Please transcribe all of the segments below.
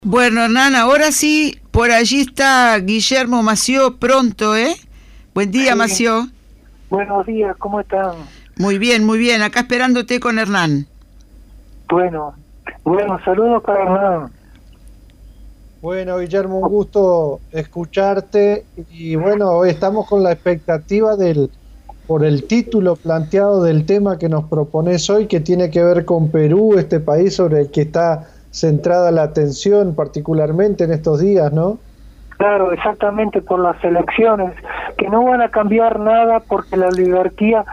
Bueno, Hernán, ahora sí, por allí está Guillermo Mació pronto, ¿eh? Buen día, Sí, Mació. buenos días, ¿cómo están? Muy bien, acá esperándote con Hernán. Bueno, saludos para Hernán. Bueno, Guillermo, un gusto escucharte y bueno, hoy estamos con la expectativa por el título planteado del tema que nos propones hoy, que tiene que ver con Perú, este país sobre el que está centrada la atención particularmente en estos días, ¿no? Claro, exactamente por las elecciones, que no van a cambiar nada porque la oligarquía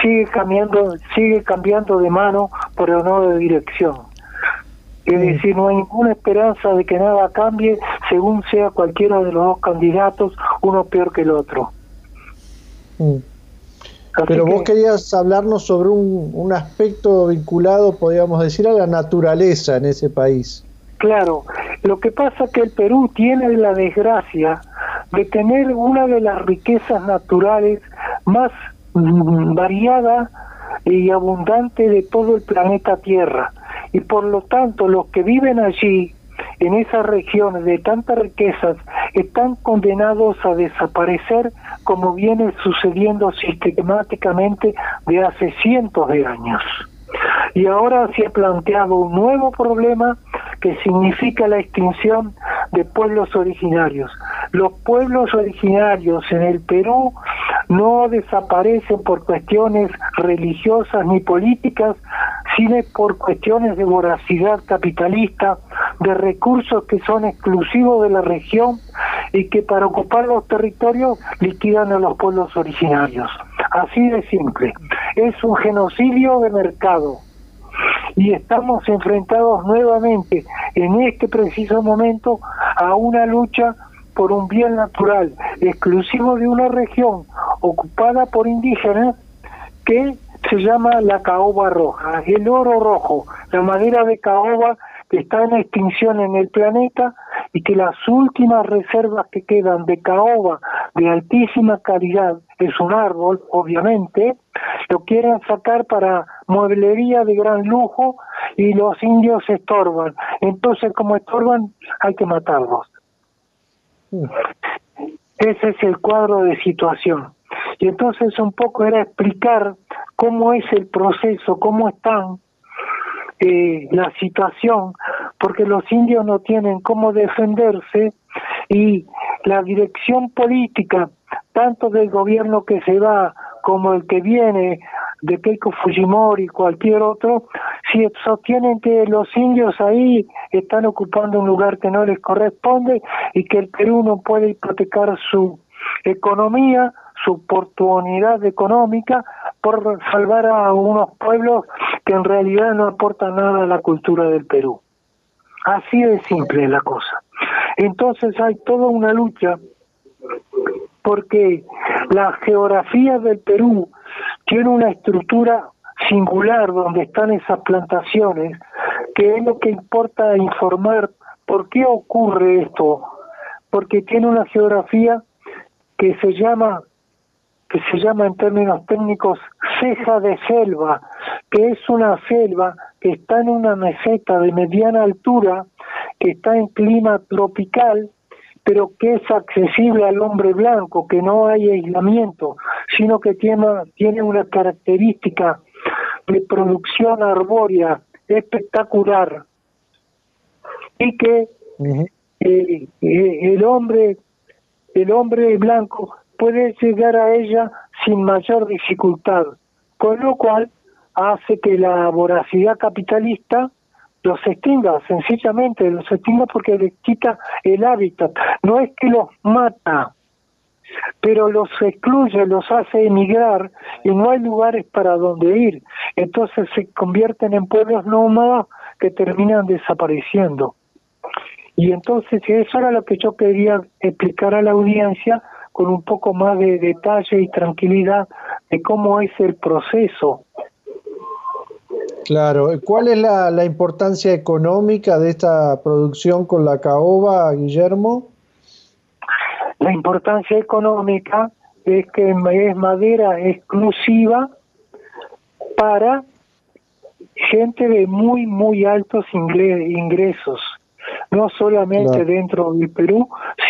sigue cambiando de mano, pero no de dirección. Es decir, no hay ninguna esperanza de que nada cambie según sea cualquiera de los dos candidatos, uno peor que el otro. Mm. Así Pero que, vos querías hablarnos sobre un aspecto vinculado, podríamos decir, a la naturaleza en ese país. claro, lo que pasa es que el Perú tiene la desgracia de tener una de las riquezas naturales más variada y abundante de todo el planeta Tierra. Y por lo tanto, los que viven allí, en esas regiones de tantas riquezas, están condenados a desaparecer como viene sucediendo sistemáticamente de hace cientos de años. Y ahora se ha planteado un nuevo problema que significa la extinción de pueblos originarios. Los pueblos originarios en el Perú no desaparecen por cuestiones religiosas ni políticas, sino por cuestiones de voracidad capitalista, de recursos que son exclusivos de la región y que para ocupar los territorios liquidan a los pueblos originarios. Así de simple. Es un genocidio de mercado. Y estamos enfrentados nuevamente en este preciso momento a una lucha por un bien natural exclusivo de una región ocupada por indígenas que se llama la caoba roja, el oro rojo, la madera de caoba que está en extinción en el planeta y que las últimas reservas que quedan de caoba de altísima calidad, es un árbol, obviamente, lo quieren sacar para mueblería de gran lujo y los indios estorban. Entonces, como estorban, hay que matarlos. Ese es el cuadro de situación. Y entonces un poco era explicar cómo es el proceso, cómo están la situación, porque los indios no tienen cómo defenderse y la dirección política, tanto del gobierno que se va como el que viene, de Keiko Fujimori y cualquier otro, si sostienen que los indios ahí están ocupando un lugar que no les corresponde y que el Perú no puede hipotecar su economía, su oportunidad económica por salvar a unos pueblos que en realidad no aportan nada a la cultura del Perú. Así de simple es la cosa. Entonces hay toda una lucha porque la geografía del Perú tiene una estructura singular donde están esas plantaciones, que es lo que importa informar por qué ocurre esto, porque tiene una geografía que se llama en términos técnicos ceja de selva, que es una selva que está en una meseta de mediana altura, que está en clima tropical, pero que es accesible al hombre blanco, que no hay aislamiento, sino que tiene una característica de producción arbórea espectacular, y que el hombre blanco puede llegar a ella sin mayor dificultad, con lo cual hace que la voracidad capitalista los extinga, sencillamente los extinga porque les quita el hábitat. No es que los mata, pero los excluye, los hace emigrar y no hay lugares para donde ir. Entonces se convierten en pueblos nómadas que terminan desapareciendo. Y entonces eso era lo que yo quería explicar a la audiencia con un poco más de detalle y tranquilidad de cómo es el proceso. Claro, ¿cuál es la importancia económica de esta producción con la caoba, Guillermo? La importancia económica es que es madera exclusiva para gente de muy, muy altos ingresos. no solamente Claro. dentro del Perú,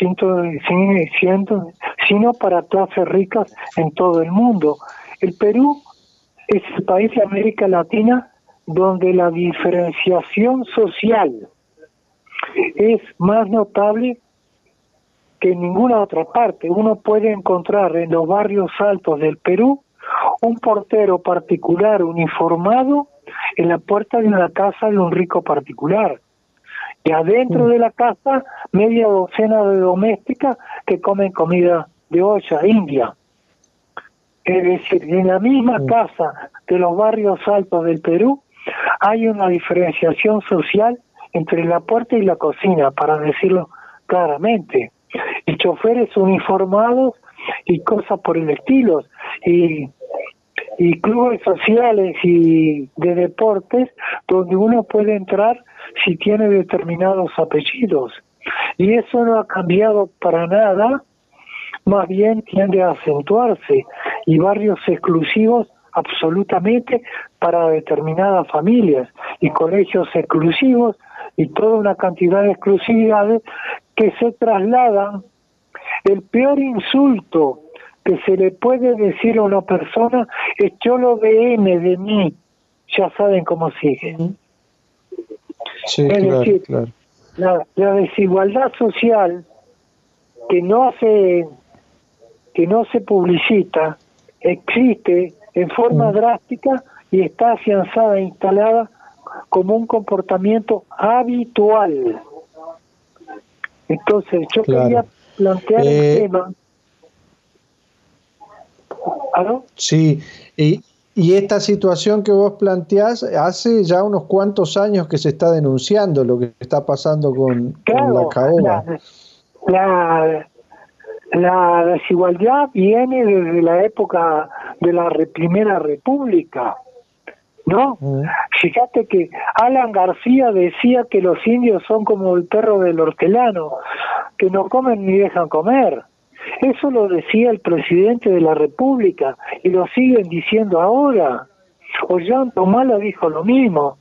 sino para clases ricas en todo el mundo. El Perú es el país de América Latina donde la diferenciación social es más notable que en ninguna otra parte. Uno puede encontrar en los barrios altos del Perú un portero particular uniformado en la puerta de una casa de un rico particular. Y adentro de la casa, media docena de domésticas que comen comida de olla india. Es decir, en la misma casa de los barrios altos del Perú hay una diferenciación social entre la puerta y la cocina, para decirlo claramente. Y choferes uniformados y cosas por el estilo. Y clubes sociales y de deportes donde uno puede entrar si tiene determinados apellidos. Y eso no ha cambiado para nada, más bien tiende a acentuarse, y barrios exclusivos absolutamente para determinadas familias, y colegios exclusivos, y toda una cantidad de exclusividades que se trasladan. El peor insulto que se le puede decir a una persona es cholo de mí, ya saben cómo sigue. Sí, Es claro, decir, claro. la desigualdad social que no se publicita existe en forma drástica y está afianzada e instalada como un comportamiento habitual. Entonces, yo Claro. quería plantear el tema. ¿Aló? Sí, y esta situación que vos planteás, hace ya unos cuantos años que se está denunciando lo que está pasando con la Claro, caoba. la desigualdad viene desde la época de la Primera República, ¿no? Fíjate que Alan García decía que los indios son como el perro del hortelano, que no comen ni dejan comer. Eso lo decía el presidente de la República y lo siguen diciendo ahora. Ollanta dijo lo mismo.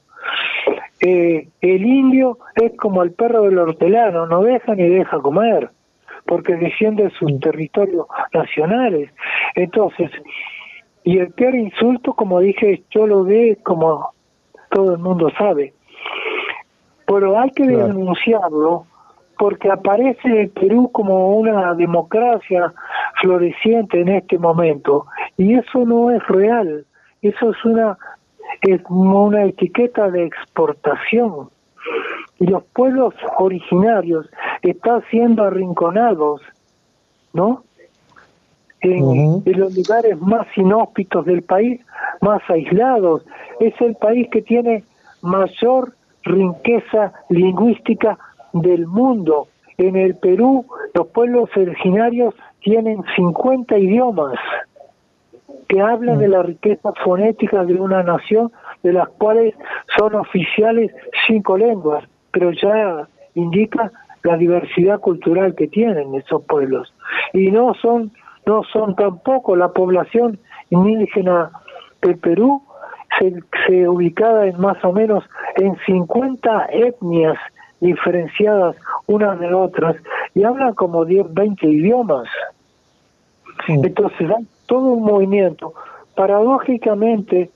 El indio es como el perro del hortelano, no deja ni deja comer, porque defiende sus territorios nacionales. Entonces, y el peor insulto, como dije, yo lo ve como todo el mundo sabe. Pero hay que denunciarlo porque aparece el Perú como una democracia floreciente en este momento, y eso no es real. Eso es como una etiqueta de exportación, y los pueblos originarios están siendo arrinconados, ¿no? En los lugares más inhóspitos del país, más aislados. Es el país que tiene mayor riqueza lingüística del mundo. En el Perú, los pueblos originarios tienen 50 idiomas que hablan de la riqueza fonética de una nación, de las cuales son oficiales 5 lenguas, pero ya indica la diversidad cultural que tienen esos pueblos. Y no son tampoco la población indígena del Perú, se ubicada en más o menos en 50 etnias diferenciadas unas de otras, y hablan como 10, 20 idiomas. Entonces hay todo un movimiento. Paradójicamente,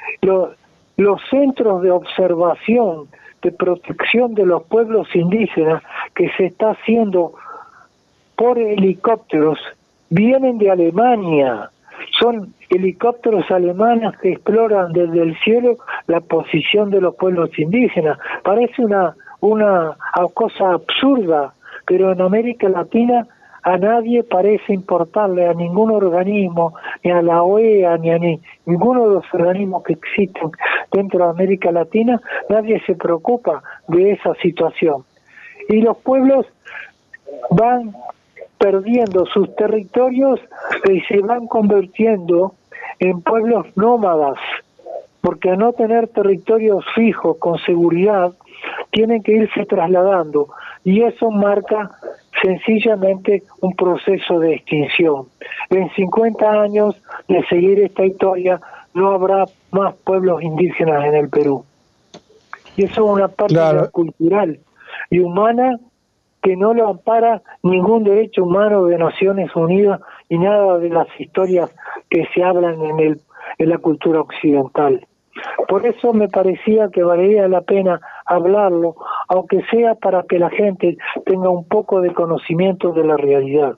los centros de observación, de protección de los pueblos indígenas que se está haciendo por helicópteros, vienen de Alemania. Son helicópteros alemanes que exploran desde el cielo la posición de los pueblos indígenas. Parece una cosa absurda, pero en América Latina a nadie parece importarle, a ningún organismo, ni a la OEA, ni a ninguno de los organismos que existen dentro de América Latina, nadie se preocupa de esa situación. Y los pueblos van perdiendo sus territorios y se van convirtiendo en pueblos nómadas, porque al no tener territorios fijos con seguridad, tienen que irse trasladando, y eso marca sencillamente un proceso de extinción. En 50 años de seguir esta historia no habrá más pueblos indígenas en el Perú. Y eso es una pérdida cultural, y humana que no lo ampara ningún derecho humano de Naciones Unidas y nada de las historias que se hablan en la cultura occidental. Por eso me parecía que valía la pena hablarlo, aunque sea para que la gente tenga un poco de conocimiento de la realidad.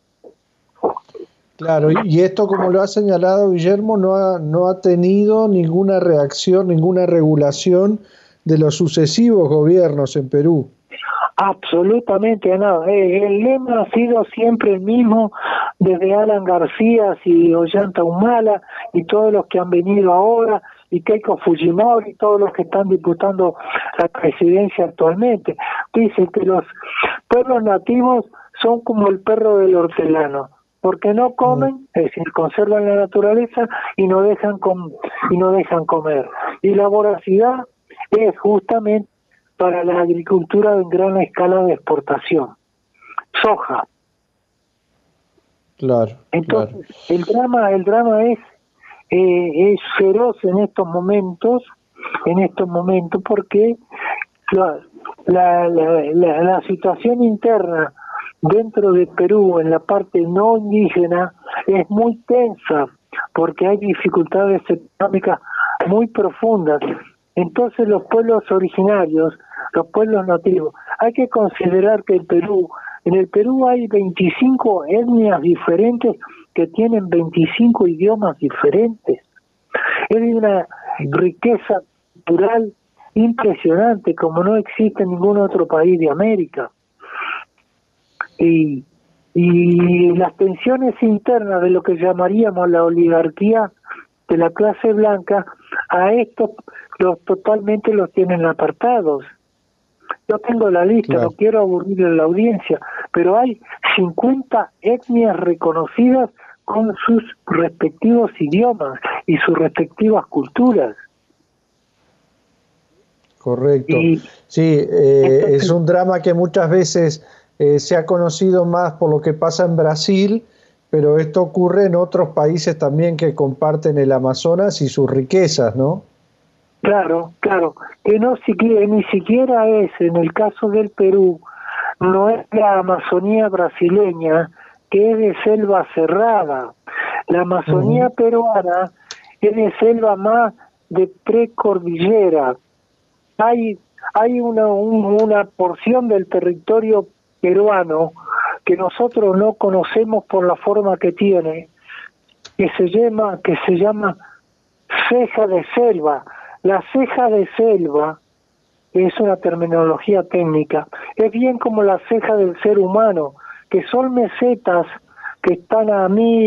Claro, y esto, como lo ha señalado Guillermo, no ha tenido ninguna reacción, ninguna regulación de los sucesivos gobiernos en Perú. Absolutamente nada. El lema ha sido siempre el mismo desde Alan García y Ollanta Humala y todos los que han venido ahora, y Keiko Fujimori y todos los que están disputando la presidencia actualmente. Dicen que los pueblos nativos son como el perro del hortelano, porque no comen, es decir, conservan la naturaleza y no dejan comer. Y la voracidad es justamente para la agricultura en gran escala de exportación. Soja. Claro. Entonces, claro. El drama es feroz en estos momentos, porque la situación interna dentro de Perú, en la parte no indígena, es muy tensa, porque hay dificultades económicas muy profundas. Entonces los pueblos originarios, los pueblos nativos, hay que considerar que en el Perú hay 25 etnias diferentes que tienen 25 idiomas diferentes. Es de una riqueza cultural impresionante, como no existe en ningún otro país de América. Y las tensiones internas de lo que llamaríamos la oligarquía de la clase blanca, a estos totalmente los tienen apartados. Yo tengo la lista, claro. No quiero aburrir a la audiencia, pero hay 50 etnias reconocidas con sus respectivos idiomas y sus respectivas culturas. Correcto. Sí, es un drama que muchas veces se ha conocido más por lo que pasa en Brasil, pero esto ocurre en otros países también que comparten el Amazonas y sus riquezas, ¿no? Claro, que ni siquiera es, en el caso del Perú, no es la Amazonía brasileña, que es de selva cerrada. La Amazonía peruana es de selva más de precordillera. Hay una porción del territorio peruano que nosotros no conocemos por la forma que tiene, que se llama ceja de selva. La ceja de selva es una terminología técnica, es bien como la ceja del ser humano, que son mesetas que están a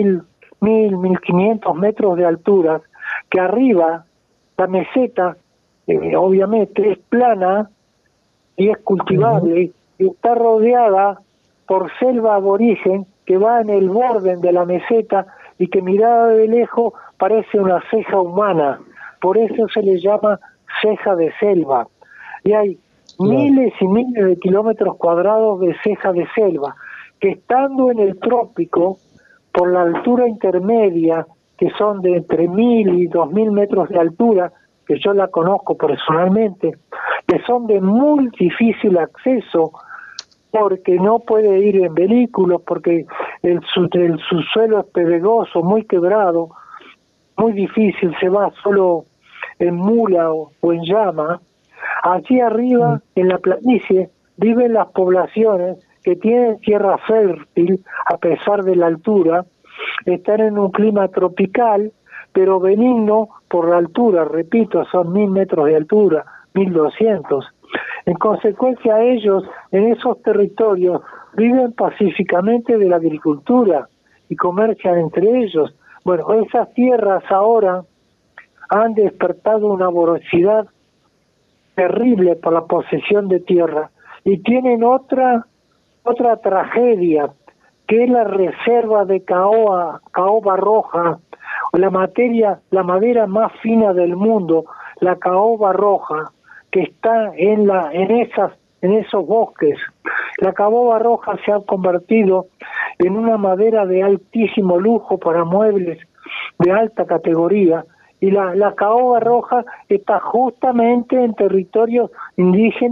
1.500 metros de altura, que arriba la meseta obviamente es plana y es cultivable y está rodeada por selva aborigen que va en el borde de la meseta y que mirada de lejos parece una ceja humana. Por eso se le llama ceja de selva. Y hay miles y miles de kilómetros cuadrados de ceja de selva, que estando en el trópico, por la altura intermedia, que son de entre 1.000 y 2.000 metros de altura, que yo la conozco personalmente, que son de muy difícil acceso, porque no puede ir en vehículos, porque el subsuelo es pedregoso, muy quebrado, muy difícil, se va solo en mula o en llama. Allí arriba, en la planicie, viven las poblaciones que tienen tierra fértil a pesar de la altura, están en un clima tropical, pero benigno por la altura, repito, son 1.000 metros de altura, 1.200. En consecuencia, ellos en esos territorios viven pacíficamente de la agricultura y comercian entre ellos. Bueno, esas tierras ahora han despertado una voracidad terrible por la posesión de tierra y tienen otra tragedia, que es la reserva de caoba roja, la madera más fina del mundo, la caoba roja, que está en esos bosques. La caoba roja se ha convertido en una madera de altísimo lujo para muebles de alta categoría, y la caoba roja está justamente en territorios indígenas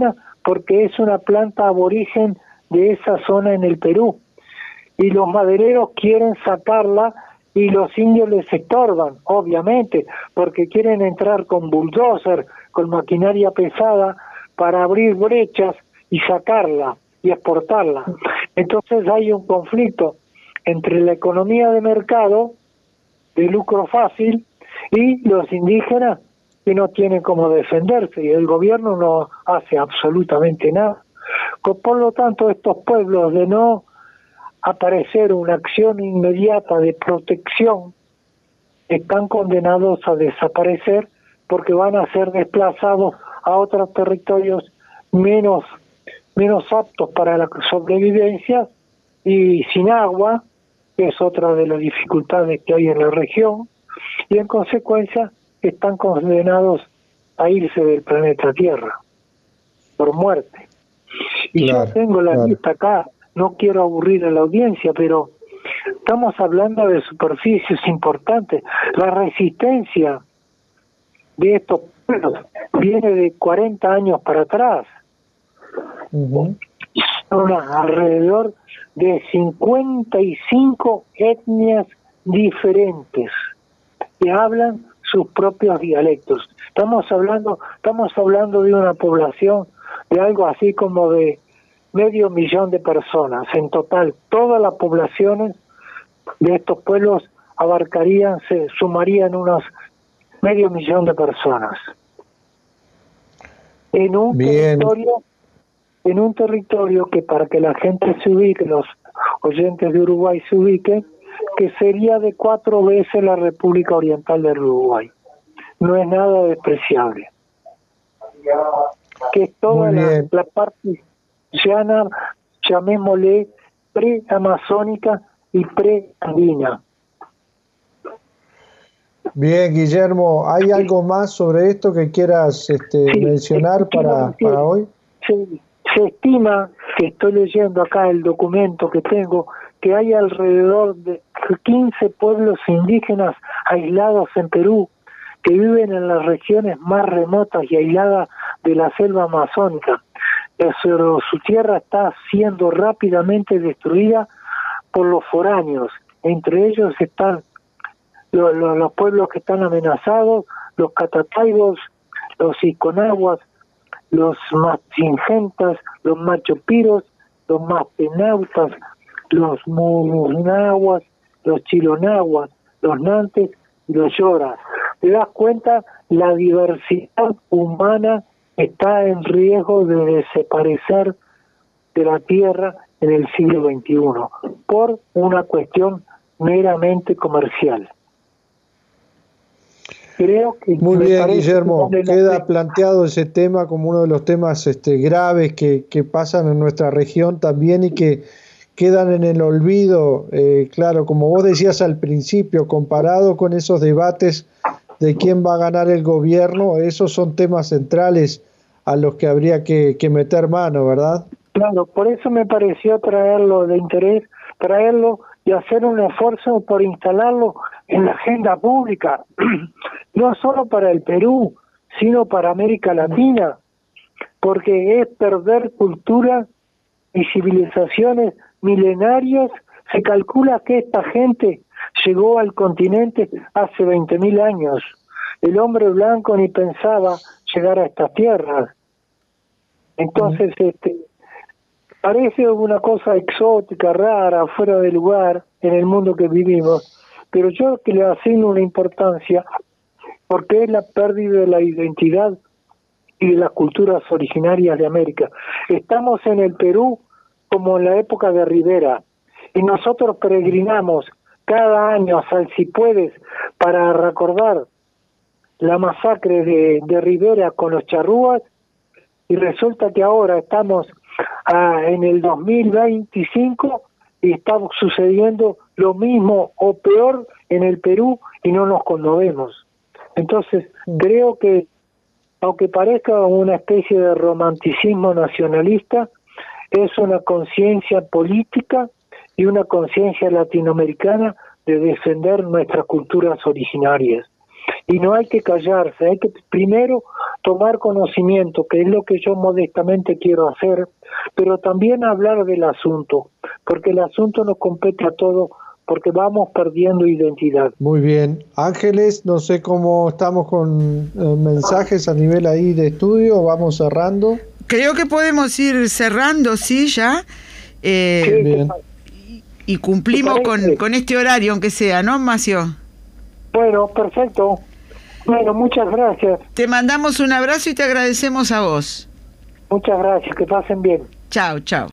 porque es una planta aborigen de esa zona en el Perú. Y los madereros quieren sacarla y los indios les estorban, obviamente, porque quieren entrar con bulldozer, con maquinaria pesada, para abrir brechas y sacarla y exportarla. Entonces hay un conflicto entre la economía de mercado, de lucro fácil, y los indígenas que no tienen cómo defenderse, y el gobierno no hace absolutamente nada. Por lo tanto, estos pueblos, de no aparecer una acción inmediata de protección, están condenados a desaparecer porque van a ser desplazados a otros territorios menos aptos para la sobrevivencia y sin agua, que es otra de las dificultades que hay en la región, y en consecuencia están condenados a irse del planeta Tierra por muerte. Y claro, yo tengo la lista acá, no quiero aburrir a la audiencia, pero estamos hablando de superficies importantes. La resistencia de estos pueblos viene de 40 años para atrás. Son alrededor de 55 etnias diferentes que hablan sus propios dialectos. Estamos hablando de una población de algo así como de 500.000 de personas. En total, todas las poblaciones de estos pueblos se sumarían unos 500.000 de personas. En un territorio que, para que la gente se ubique, los oyentes de Uruguay se ubiquen, que sería de 4 veces la República Oriental del Uruguay. No es nada despreciable. Que es toda la parte llana, llamémosle pre-amazónica y pre-andina. Bien, Guillermo, ¿hay algo más sobre esto que quieras mencionar para hoy? Se estima, que estoy leyendo acá el documento que tengo, que hay alrededor de 15 pueblos indígenas aislados en Perú, que viven en las regiones más remotas y aisladas de la selva amazónica. Pero su tierra está siendo rápidamente destruida por los foráneos. Entre ellos están los pueblos que están amenazados, los catataibos, los iconaguas, los machingentas, los machopiros, los mastenautas, los murunaguas, los chilonaguas, los nantes y los lloras. ¿Te das cuenta? La diversidad humana está en riesgo de desaparecer de la Tierra en el siglo XXI por una cuestión meramente comercial. Creo que muy bien, Guillermo, queda planteado ese tema como uno de los temas graves que pasan en nuestra región también y que quedan en el olvido, claro, como vos decías al principio, comparado con esos debates de quién va a ganar el gobierno, esos son temas centrales a los que habría que meter mano, ¿verdad? Claro, por eso me pareció traerlo de interés, traerlo y hacer un esfuerzo por instalarlo en la agenda pública, no solo para el Perú, sino para América Latina, porque es perder cultura y civilizaciones milenarias. Se calcula que esta gente llegó al continente hace 20.000 años. El hombre blanco ni pensaba llegar a estas tierras. Entonces, parece una cosa exótica, rara, fuera de lugar en el mundo que vivimos, pero yo que le asigno una importancia porque es la pérdida de la identidad y de las culturas originarias de América. Estamos en el Perú como en la época de Rivera, y nosotros peregrinamos cada año a Salsipuedes para recordar la masacre de Rivera con los charrúas, y resulta que ahora estamos en el 2025 y está sucediendo lo mismo o peor en el Perú y no nos conmovemos. Entonces, creo que, aunque parezca una especie de romanticismo nacionalista, es una conciencia política y una conciencia latinoamericana de defender nuestras culturas originarias. y no hay que callarse, hay que primero tomar conocimiento, que es lo que yo modestamente quiero hacer, pero también hablar del asunto, porque el asunto nos compete a todos, porque vamos perdiendo identidad. Muy bien. Ángeles, no sé cómo estamos con mensajes a nivel ahí de estudio, vamos cerrando. Creo que podemos ir cerrando, sí, ya. Sí, bien. Y cumplimos con este horario, aunque sea, ¿no, Macio? bueno, perfecto. Bueno, muchas gracias. Te mandamos un abrazo y te agradecemos a vos. Muchas gracias, que pasen bien. Chao, chao.